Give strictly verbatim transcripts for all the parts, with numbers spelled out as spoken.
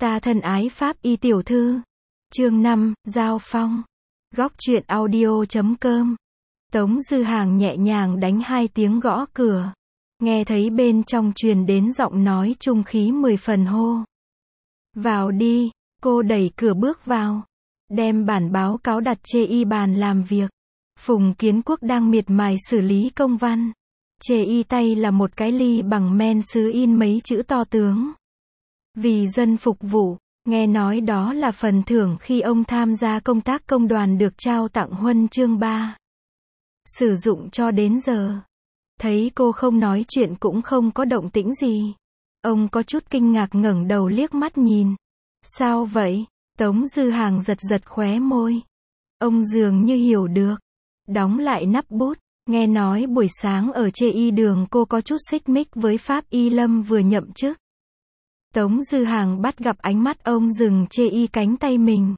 Ta thân ái Pháp y tiểu thư. Chương năm, Giao phong. Góc truyện audio chấm com. Tống Dư Hàng nhẹ nhàng đánh hai tiếng gõ cửa. Nghe thấy bên trong truyền đến giọng nói trung khí mười phần hô. Vào đi, cô đẩy cửa bước vào. Đem bản báo cáo đặt chê y bàn làm việc. Phùng Kiến Quốc đang miệt mài xử lý công văn. Chê y tay là một cái ly bằng men sứ in mấy chữ to tướng. Vì dân phục vụ, nghe nói đó là phần thưởng khi ông tham gia công tác công đoàn được trao tặng huân chương ba. Sử dụng cho đến giờ. Thấy cô không nói chuyện cũng không có động tĩnh gì. Ông có chút kinh ngạc ngẩng đầu liếc mắt nhìn. Sao vậy? Tống Dư Hàng giật giật khóe môi. Ông dường như hiểu được. Đóng lại nắp bút. Nghe nói buổi sáng ở chê y đường cô có chút xích mích với Pháp y Lâm vừa nhậm chức. Tống Dư Hàng bắt gặp ánh mắt ông dừng chê y cánh tay mình.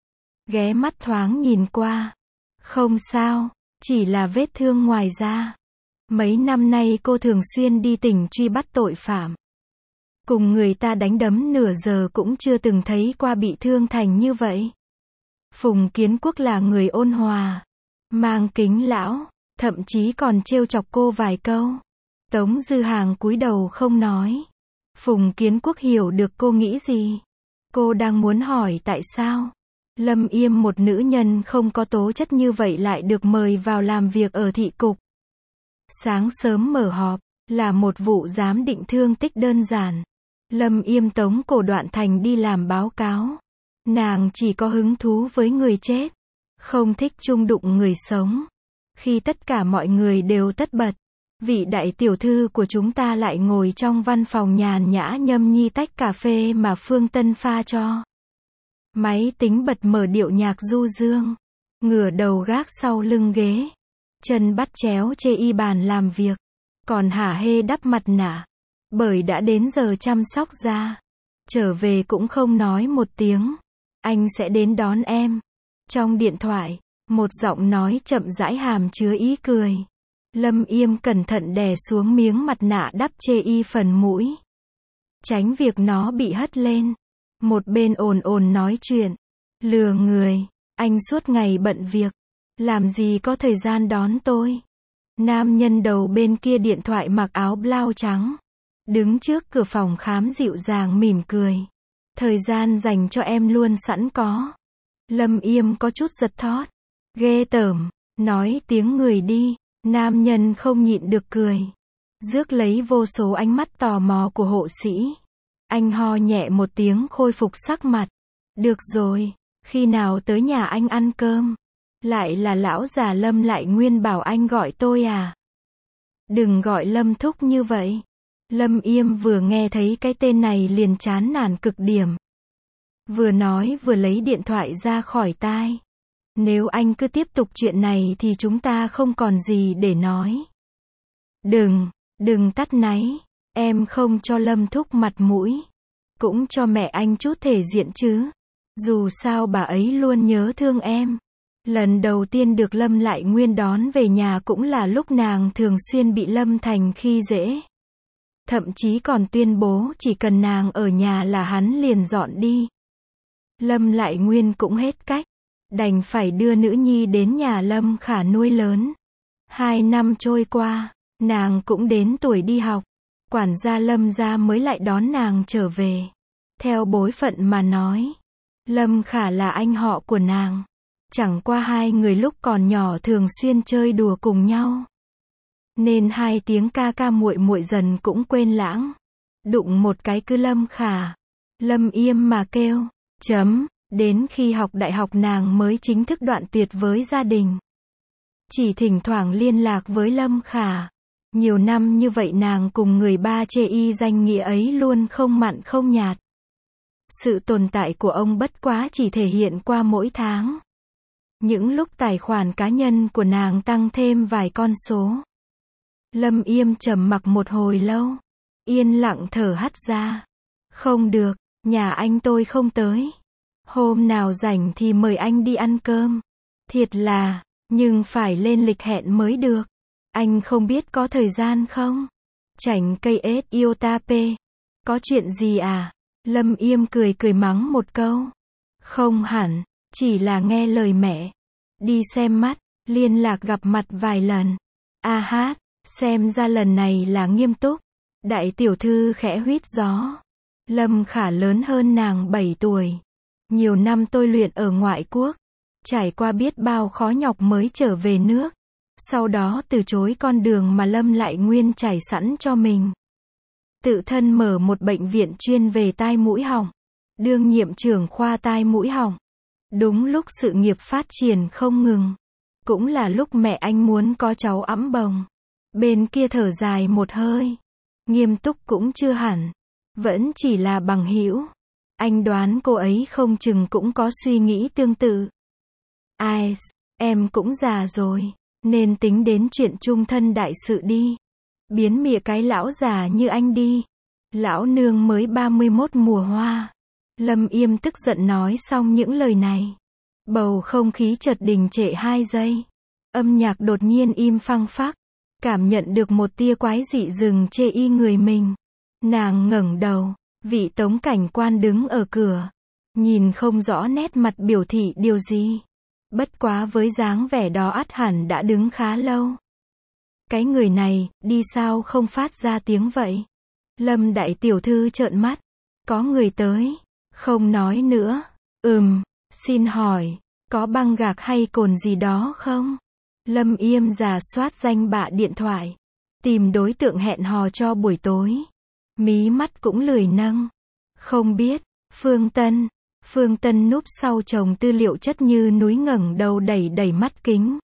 Ghé mắt thoáng nhìn qua. Không sao, chỉ là vết thương ngoài da. Mấy năm nay cô thường xuyên đi tỉnh truy bắt tội phạm. Cùng người ta đánh đấm nửa giờ cũng chưa từng thấy qua bị thương thành như vậy. Phùng Kiến Quốc là người ôn hòa, mang kính lão, thậm chí còn trêu chọc cô vài câu. Tống Dư Hàng cúi đầu không nói. Phùng Kiến Quốc hiểu được cô nghĩ gì. Cô đang muốn hỏi tại sao Lâm Yêm, một nữ nhân không có tố chất như vậy, lại được mời vào làm việc ở thị cục. Sáng sớm mở họp, là một vụ giám định thương tích đơn giản. Lâm Yêm tống cổ Đoạn Thành đi làm báo cáo. Nàng chỉ có hứng thú với người chết, không thích chung đụng người sống. Khi tất cả mọi người đều tất bật, vị đại tiểu thư của chúng ta lại ngồi trong văn phòng nhàn nhã nhâm nhi tách cà phê mà Phương Tân pha cho. Máy tính bật mở điệu nhạc du dương, ngửa đầu gác sau lưng ghế, chân bắt chéo chê y bàn làm việc, còn hả hê đắp mặt nạ, bởi đã đến giờ chăm sóc da. Trở về cũng không nói một tiếng, anh sẽ đến đón em. Trong điện thoại, một giọng nói chậm rãi hàm chứa ý cười. Lâm Yêm cẩn thận đè xuống miếng mặt nạ đắp chê y phần mũi, tránh việc nó bị hất lên. Một bên ồn ồn nói chuyện, lừa người, anh suốt ngày bận việc, làm gì có thời gian đón tôi. Nam nhân đầu bên kia điện thoại mặc áo blau trắng, đứng trước cửa phòng khám dịu dàng mỉm cười. Thời gian dành cho em luôn sẵn có. Lâm Yêm có chút giật thót. Ghê tởm, nói tiếng người đi. Nam nhân không nhịn được cười, rước lấy vô số ánh mắt tò mò của hộ sĩ. Anh ho nhẹ một tiếng khôi phục sắc mặt. Được rồi, khi nào tới nhà anh ăn cơm? Lại là lão già Lâm Lại Nguyên bảo anh gọi tôi à? Đừng gọi Lâm thúc như vậy. Lâm Yêm vừa nghe thấy cái tên này liền chán nản cực điểm. Vừa nói vừa lấy điện thoại ra khỏi tai. Nếu anh cứ tiếp tục chuyện này thì chúng ta không còn gì để nói. Đừng, đừng tắt náy. Em không cho Lâm thúc mặt mũi. Cũng cho mẹ anh chút thể diện chứ. Dù sao bà ấy luôn nhớ thương em. Lần đầu tiên được Lâm Lại Nguyên đón về nhà cũng là lúc nàng thường xuyên bị Lâm Thành khi dễ. Thậm chí còn tuyên bố chỉ cần nàng ở nhà là hắn liền dọn đi. Lâm Lại Nguyên cũng hết cách, đành phải đưa nữ nhi đến nhà Lâm Khả nuôi lớn. Hai năm trôi qua, nàng cũng đến tuổi đi học. Quản gia Lâm gia mới lại đón nàng trở về. Theo bối phận mà nói, Lâm Khả là anh họ của nàng. Chẳng qua hai người lúc còn nhỏ thường xuyên chơi đùa cùng nhau, nên hai tiếng ca ca muội muội dần cũng quên lãng. Đụng một cái cứ Lâm Khả, Lâm Yêm mà kêu. Chấm. Đến khi học đại học nàng mới chính thức đoạn tuyệt với gia đình. Chỉ thỉnh thoảng liên lạc với Lâm Khả. Nhiều năm như vậy nàng cùng người ba chê y danh nghĩa ấy luôn không mặn không nhạt. Sự tồn tại của ông bất quá chỉ thể hiện qua mỗi tháng. Những lúc tài khoản cá nhân của nàng tăng thêm vài con số. Lâm Yêm trầm mặc một hồi lâu, yên lặng thở hắt ra. Không được, nhà anh tôi không tới. Hôm nào rảnh thì mời anh đi ăn cơm. Thiệt là, nhưng phải lên lịch hẹn mới được. Anh không biết có thời gian không? Chảnh cây ết yêu ta pê. Có chuyện gì à? Lâm Yêm cười cười mắng một câu. Không hẳn, chỉ là nghe lời mẹ. Đi xem mắt, liên lạc gặp mặt vài lần. A hát, xem ra lần này là nghiêm túc. Đại tiểu thư khẽ huýt gió. Lâm Khả lớn hơn nàng bảy tuổi. Nhiều năm tôi luyện ở ngoại quốc. Trải qua biết bao khó nhọc mới trở về nước. Sau đó từ chối con đường mà Lâm lại nguyên trải sẵn cho mình. Tự thân mở một bệnh viện chuyên về tai mũi họng. Đương nhiệm trưởng khoa tai mũi họng. Đúng lúc sự nghiệp phát triển không ngừng. Cũng là lúc mẹ anh muốn có cháu ẵm bồng. Bên kia thở dài một hơi. Nghiêm túc cũng chưa hẳn. Vẫn chỉ là bằng hữu. Anh đoán cô ấy không chừng cũng có suy nghĩ tương tự. Ai, em cũng già rồi. Nên tính đến chuyện chung thân đại sự đi. Biến mịa cái lão già như anh đi. Lão nương mới ba mươi mốt mùa hoa. Lâm Yêm tức giận nói xong những lời này. Bầu không khí chợt đình trệ hai giây. Âm nhạc đột nhiên im phăng phắc. Cảm nhận được một tia quái dị dừng chê y người mình. Nàng ngẩng đầu. Vị Tống cảnh quan đứng ở cửa. Nhìn không rõ nét mặt biểu thị điều gì. Bất quá với dáng vẻ đó ắt hẳn đã đứng khá lâu. Cái người này, đi sao không phát ra tiếng vậy? Lâm đại tiểu thư trợn mắt. Có người tới. Không nói nữa. Ừm, xin hỏi, có băng gạc hay cồn gì đó không? Lâm Yêm rà soát danh bạ điện thoại. Tìm đối tượng hẹn hò cho buổi tối. Mí mắt cũng lười nâng. Không biết, Phương Tân. Phương Tân núp sau chồng tư liệu chất như núi ngẩng đầu đẩy đẩy mắt kính.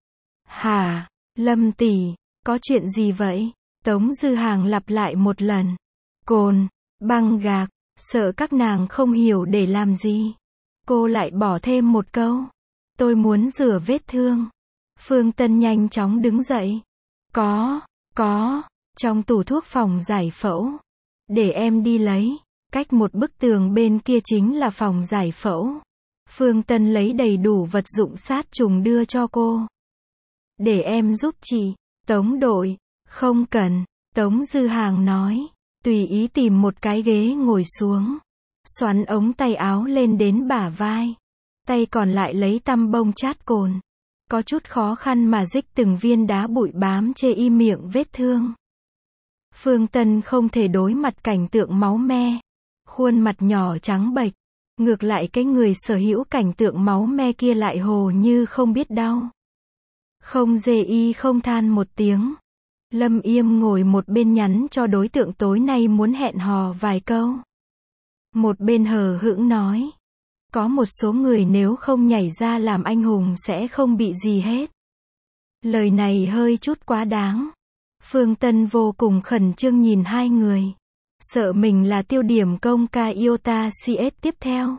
Hả, Lâm tỷ, có chuyện gì vậy? Tống Dư Hàng lặp lại một lần. Cồn, băng gạc, sợ các nàng không hiểu để làm gì. Cô lại bỏ thêm một câu. Tôi muốn rửa vết thương. Phương Tân nhanh chóng đứng dậy. Có, có, trong tủ thuốc phòng giải phẫu. Để em đi lấy. Cách một bức tường bên kia chính là phòng giải phẫu. Phương Tân lấy đầy đủ vật dụng sát trùng đưa cho cô. Để em giúp chị. Tống đội. Không cần. Tống Dư Hàng nói. Tùy ý tìm một cái ghế ngồi xuống. Xoắn ống tay áo lên đến bả vai. Tay còn lại lấy tăm bông chát cồn. Có chút khó khăn mà rích từng viên đá bụi bám chê y miệng vết thương. Phương Tân không thể đối mặt cảnh tượng máu me. Khuôn mặt nhỏ trắng bệch. Ngược lại cái người sở hữu cảnh tượng máu me kia lại hồ như không biết đau. Không dê y không than một tiếng. Lâm Yêm ngồi một bên nhắn cho đối tượng tối nay muốn hẹn hò vài câu. Một bên hờ hững nói. Có một số người nếu không nhảy ra làm anh hùng sẽ không bị gì hết. Lời này hơi chút quá đáng. Phương Tân vô cùng khẩn trương nhìn hai người. Sợ mình là tiêu điểm công ca Iota xê ét tiếp theo.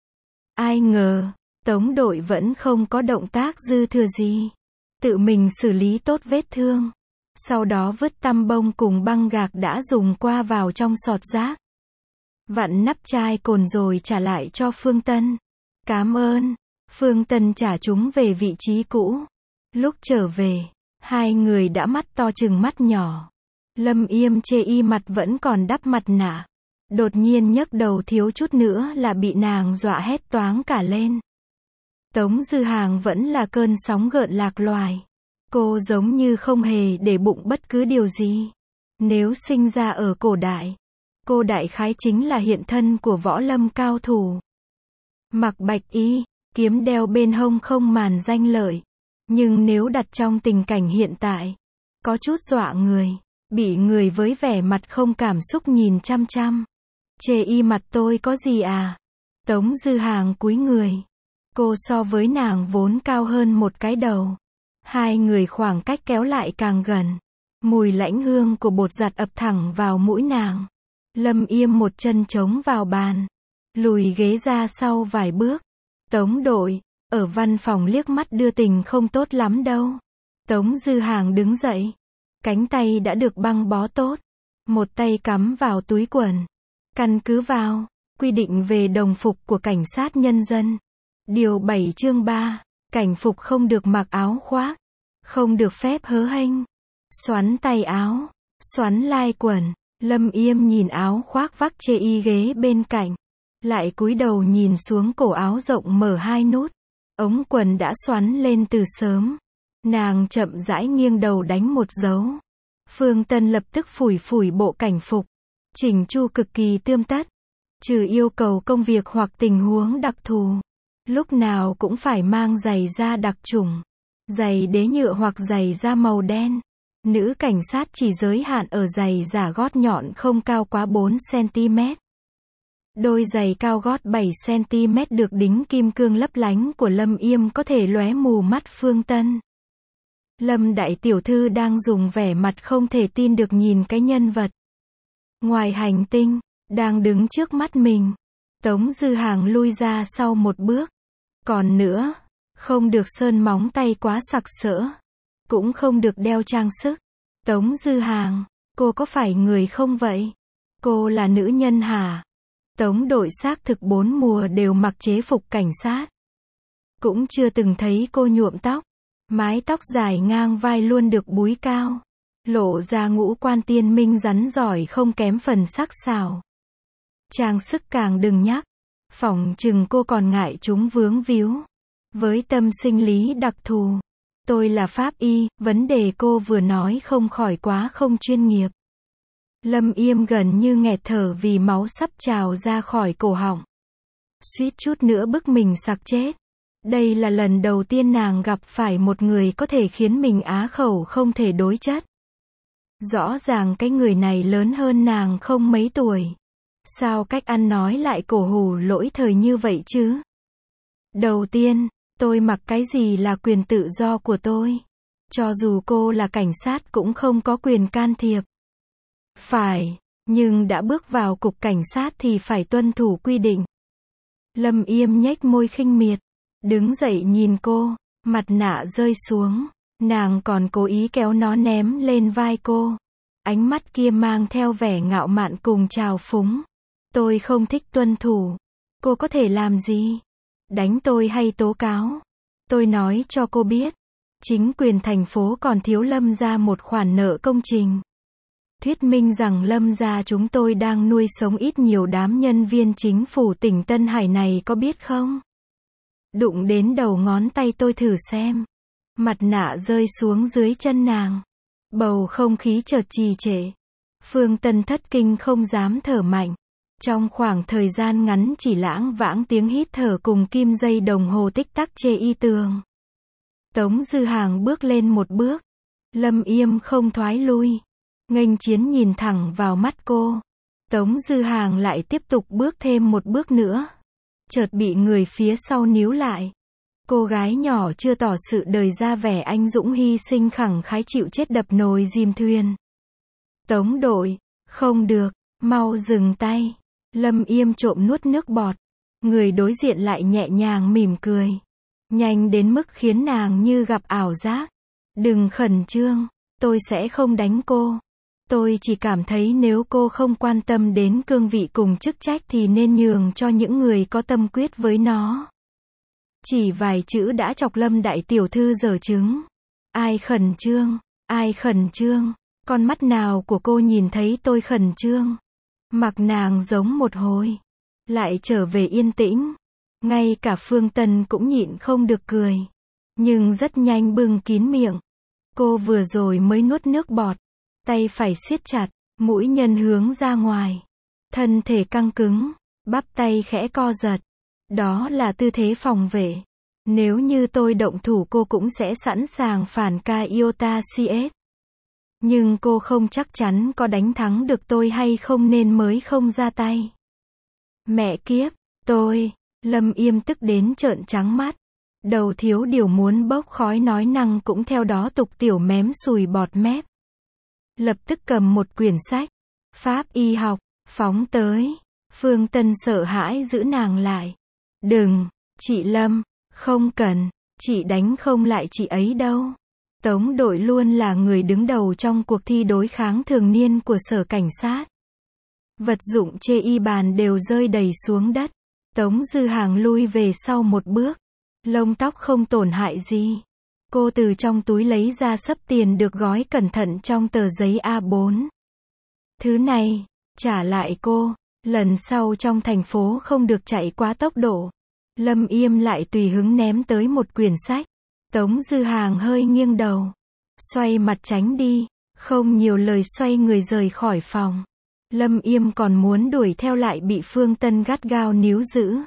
Ai ngờ, Tống đội vẫn không có động tác dư thừa gì. Tự mình xử lý tốt vết thương. Sau đó vứt tăm bông cùng băng gạc đã dùng qua vào trong sọt rác. Vặn nắp chai cồn rồi trả lại cho Phương Tân. Cảm ơn. Phương Tân trả chúng về vị trí cũ. Lúc trở về, hai người đã mắt to chừng mắt nhỏ. Lâm Yêm chê y mặt vẫn còn đắp mặt nạ. Đột nhiên nhấc đầu thiếu chút nữa là bị nàng dọa hét toáng cả lên. Tống Dư Hàng vẫn là cơn sóng gợn lạc loài. Cô giống như không hề để bụng bất cứ điều gì. Nếu sinh ra ở cổ đại, cô đại khái chính là hiện thân của võ lâm cao thủ. Mặc bạch y, kiếm đeo bên hông không màn danh lợi. Nhưng nếu đặt trong tình cảnh hiện tại, có chút dọa người. Bị người với vẻ mặt không cảm xúc nhìn chăm chăm. Chê y mặt tôi có gì à? Tống Dư Hàng cúi người. Cô so với nàng vốn cao hơn một cái đầu. Hai người khoảng cách kéo lại càng gần. Mùi lãnh hương của bột giặt ập thẳng vào mũi nàng. Lâm Yêm một chân trống vào bàn. Lùi ghế ra sau vài bước. Tống đội, ở văn phòng liếc mắt đưa tình không tốt lắm đâu. Tống Dư Hàng đứng dậy. Cánh tay đã được băng bó tốt. Một tay cắm vào túi quần. Căn cứ vào quy định về đồng phục của cảnh sát nhân dân. Điều bảy chương ba. Cảnh phục không được mặc áo khoác. Không được phép hớ hênh. Xoắn tay áo. Xoắn lai quần. Lâm Yêm nhìn áo khoác vác chê y ghế bên cạnh. Lại cúi đầu nhìn xuống cổ áo rộng mở hai nút. Ống quần đã xoắn lên từ sớm. Nàng chậm rãi nghiêng đầu đánh một dấu. Phương Tân lập tức phủi phủi bộ cảnh phục. Chỉnh chu cực kỳ tươm tất. Trừ yêu cầu công việc hoặc tình huống đặc thù. Lúc nào cũng phải mang giày da đặc chủng. Giày đế nhựa hoặc giày da màu đen. Nữ cảnh sát chỉ giới hạn ở giày giả gót nhọn không cao quá bốn xăng-ti-mét. Đôi giày cao gót bảy xăng-ti-mét được đính kim cương lấp lánh của Lâm Yêm có thể lóe mù mắt Phương Tân. Lâm đại tiểu thư đang dùng vẻ mặt không thể tin được nhìn cái nhân vật ngoài hành tinh, đang đứng trước mắt mình. Tống Dư Hàng lui ra sau một bước. Còn nữa, không được sơn móng tay quá sặc sỡ. Cũng không được đeo trang sức. Tống Dư Hàng, cô có phải người không vậy? Cô là nữ nhân hả? Tống đội xác thực bốn mùa đều mặc chế phục cảnh sát. Cũng chưa từng thấy cô nhuộm tóc. Mái tóc dài ngang vai luôn được búi cao. Lộ ra ngũ quan tiên minh rắn giỏi không kém phần sắc sảo. Trang sức càng đừng nhắc. Phỏng chừng cô còn ngại chúng vướng víu. Với tâm sinh lý đặc thù. Tôi là pháp y, vấn đề cô vừa nói không khỏi quá không chuyên nghiệp. Lâm Yêm gần như nghẹt thở vì máu sắp trào ra khỏi cổ họng. Suýt chút nữa bức mình sặc chết. Đây là lần đầu tiên nàng gặp phải một người có thể khiến mình á khẩu không thể đối chất. Rõ ràng cái người này lớn hơn nàng không mấy tuổi. Sao cách ăn nói lại cổ hủ lỗi thời như vậy chứ? Đầu tiên, tôi mặc cái gì là quyền tự do của tôi. Cho dù cô là cảnh sát cũng không có quyền can thiệp. Phải, nhưng đã bước vào cục cảnh sát thì phải tuân thủ quy định. Lâm Yêm nhếch môi khinh miệt. Đứng dậy nhìn cô, mặt nạ rơi xuống. Nàng còn cố ý kéo nó ném lên vai cô. Ánh mắt kia mang theo vẻ ngạo mạn cùng trào phúng. Tôi không thích tuân thủ. Cô có thể làm gì? Đánh tôi hay tố cáo? Tôi nói cho cô biết. Chính quyền thành phố còn thiếu Lâm gia một khoản nợ công trình. Thuyết minh rằng Lâm gia chúng tôi đang nuôi sống ít nhiều đám nhân viên chính phủ tỉnh Tân Hải này có biết không? Đụng đến đầu ngón tay tôi thử xem. Mặt nạ rơi xuống dưới chân nàng. Bầu không khí chợt trì trệ. Phương Tân thất kinh không dám thở mạnh. Trong khoảng thời gian ngắn chỉ lãng vãng tiếng hít thở cùng kim dây đồng hồ tích tắc chê y tường. Tống Dư Hàng bước lên một bước. Lâm Yêm không thoái lui. Nghênh chiến nhìn thẳng vào mắt cô. Tống Dư Hàng lại tiếp tục bước thêm một bước nữa. Chợt bị người phía sau níu lại. Cô gái nhỏ chưa tỏ sự đời ra vẻ anh dũng hy sinh khẳng khái chịu chết đập nồi dìm thuyền. Tống đội, không được, mau dừng tay. Lâm Yêm trộm nuốt nước bọt. Người đối diện lại nhẹ nhàng mỉm cười. Nhanh đến mức khiến nàng như gặp ảo giác. Đừng khẩn trương, tôi sẽ không đánh cô. Tôi chỉ cảm thấy nếu cô không quan tâm đến cương vị cùng chức trách thì nên nhường cho những người có tâm quyết với nó. Chỉ vài chữ đã chọc Lâm đại tiểu thư dở chứng. Ai khẩn trương, ai khẩn trương, con mắt nào của cô nhìn thấy tôi khẩn trương. Mặc nàng giống một hồi. Lại trở về yên tĩnh. Ngay cả Phương Tân cũng nhịn không được cười. Nhưng rất nhanh bưng kín miệng. Cô vừa rồi mới nuốt nước bọt. Tay phải siết chặt, mũi nhân hướng ra ngoài. Thân thể căng cứng, bắp tay khẽ co giật. Đó là tư thế phòng vệ. Nếu như tôi động thủ cô cũng sẽ sẵn sàng phản ca iota cs. Nhưng cô không chắc chắn có đánh thắng được tôi hay không nên mới không ra tay. Mẹ kiếp, tôi, Lâm Yêm tức đến trợn trắng mắt. Đầu thiếu điều muốn bốc khói nói năng cũng theo đó tục tiểu mém sùi bọt mép. Lập tức cầm một quyển sách, pháp y học, phóng tới. Phương Tân sợ hãi giữ nàng lại. Đừng, chị Lâm, không cần, chị đánh không lại chị ấy đâu. Tống đội luôn là người đứng đầu trong cuộc thi đối kháng thường niên của sở cảnh sát. Vật dụng chê y bàn đều rơi đầy xuống đất. Tống Dư Hàng lui về sau một bước. Lông tóc không tổn hại gì. Cô từ trong túi lấy ra xấp tiền được gói cẩn thận trong tờ giấy a bốn. Thứ này, trả lại cô, lần sau trong thành phố không được chạy quá tốc độ. Lâm Yêm lại tùy hứng ném tới một quyển sách. Tống Dư Hàng hơi nghiêng đầu, xoay mặt tránh đi, không nhiều lời xoay người rời khỏi phòng. Lâm Yêm còn muốn đuổi theo lại bị Phương Tân gắt gao níu giữ.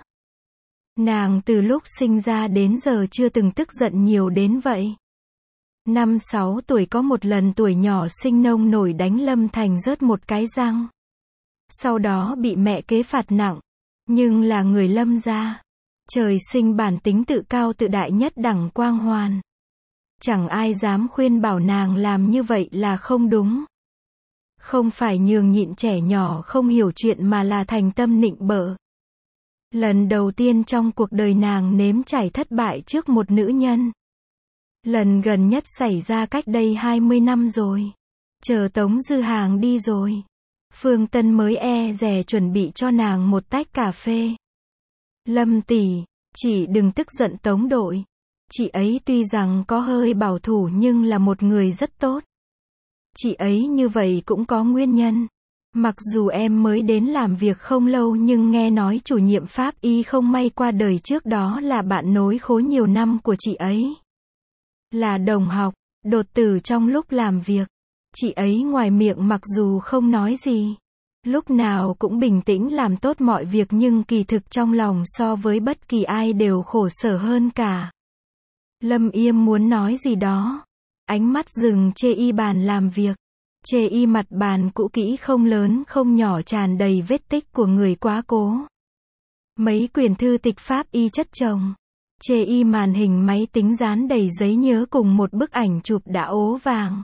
Nàng từ lúc sinh ra đến giờ chưa từng tức giận nhiều đến vậy. Năm sáu tuổi có một lần tuổi nhỏ sinh nông nổi đánh Lâm Thành rớt một cái răng. Sau đó bị mẹ kế phạt nặng. Nhưng là người Lâm gia. Trời sinh bản tính tự cao tự đại nhất đẳng quang hoàn. Chẳng ai dám khuyên bảo nàng làm như vậy là không đúng. Không phải nhường nhịn trẻ nhỏ không hiểu chuyện mà là thành tâm nịnh bợ. Lần đầu tiên trong cuộc đời nàng nếm trải thất bại trước một nữ nhân. Lần gần nhất xảy ra cách đây hai mươi năm rồi. Chờ Tống Dư Hàng đi rồi. Phương Tân mới e dè chuẩn bị cho nàng một tách cà phê. Lâm tỷ, chị đừng tức giận Tống đội. Chị ấy tuy rằng có hơi bảo thủ nhưng là một người rất tốt. Chị ấy như vậy cũng có nguyên nhân. Mặc dù em mới đến làm việc không lâu nhưng nghe nói chủ nhiệm pháp y không may qua đời trước đó là bạn nối khối nhiều năm của chị ấy. Là đồng học, đột tử trong lúc làm việc. Chị ấy ngoài miệng mặc dù không nói gì, lúc nào cũng bình tĩnh làm tốt mọi việc nhưng kỳ thực trong lòng so với bất kỳ ai đều khổ sở hơn cả. Lâm Yêm muốn nói gì đó. Ánh mắt dừng chê y bàn làm việc. Chê y mặt bàn cũ kỹ không lớn không nhỏ tràn đầy vết tích của người quá cố. Mấy quyển thư tịch pháp y chất chồng. Chê y màn hình máy tính dán đầy giấy nhớ cùng một bức ảnh chụp đã ố vàng.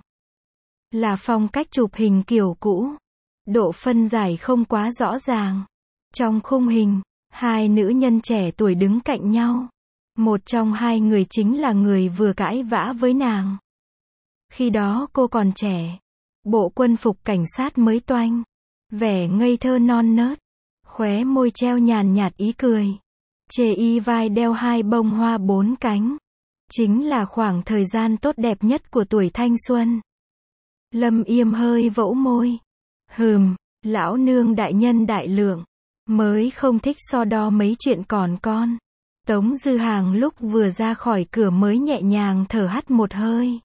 Là phong cách chụp hình kiểu cũ. Độ phân giải không quá rõ ràng. Trong khung hình, hai nữ nhân trẻ tuổi đứng cạnh nhau. Một trong hai người chính là người vừa cãi vã với nàng. Khi đó cô còn trẻ. Bộ quân phục cảnh sát mới toanh. Vẻ ngây thơ non nớt. Khóe môi treo nhàn nhạt ý cười. Chê y vai đeo hai bông hoa bốn cánh. Chính là khoảng thời gian tốt đẹp nhất của tuổi thanh xuân. Lâm Yêm hơi vỗ môi. Hừm, lão nương đại nhân đại lượng. Mới không thích so đo mấy chuyện còn con. Tống Dư Hàng lúc vừa ra khỏi cửa mới nhẹ nhàng thở hắt một hơi.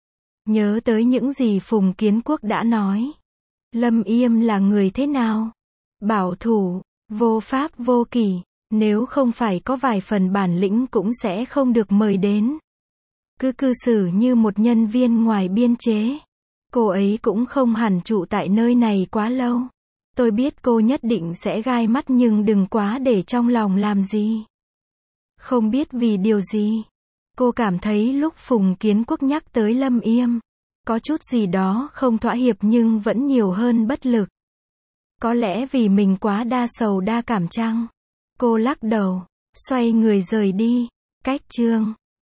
Nhớ tới những gì Phùng Kiến Quốc đã nói. Lâm Yêm là người thế nào? Bảo thủ, vô pháp vô kỷ. Nếu không phải có vài phần bản lĩnh cũng sẽ không được mời đến. Cứ cư xử như một nhân viên ngoài biên chế. Cô ấy cũng không hẳn trụ tại nơi này quá lâu. Tôi biết cô nhất định sẽ gai mắt nhưng đừng quá để trong lòng làm gì. Không biết vì điều gì. Cô cảm thấy lúc Phùng Kiến Quốc nhắc tới Lâm Yêm, có chút gì đó không thỏa hiệp nhưng vẫn nhiều hơn bất lực. Có lẽ vì mình quá đa sầu đa cảm chăng? Cô lắc đầu, xoay người rời đi. Cách chương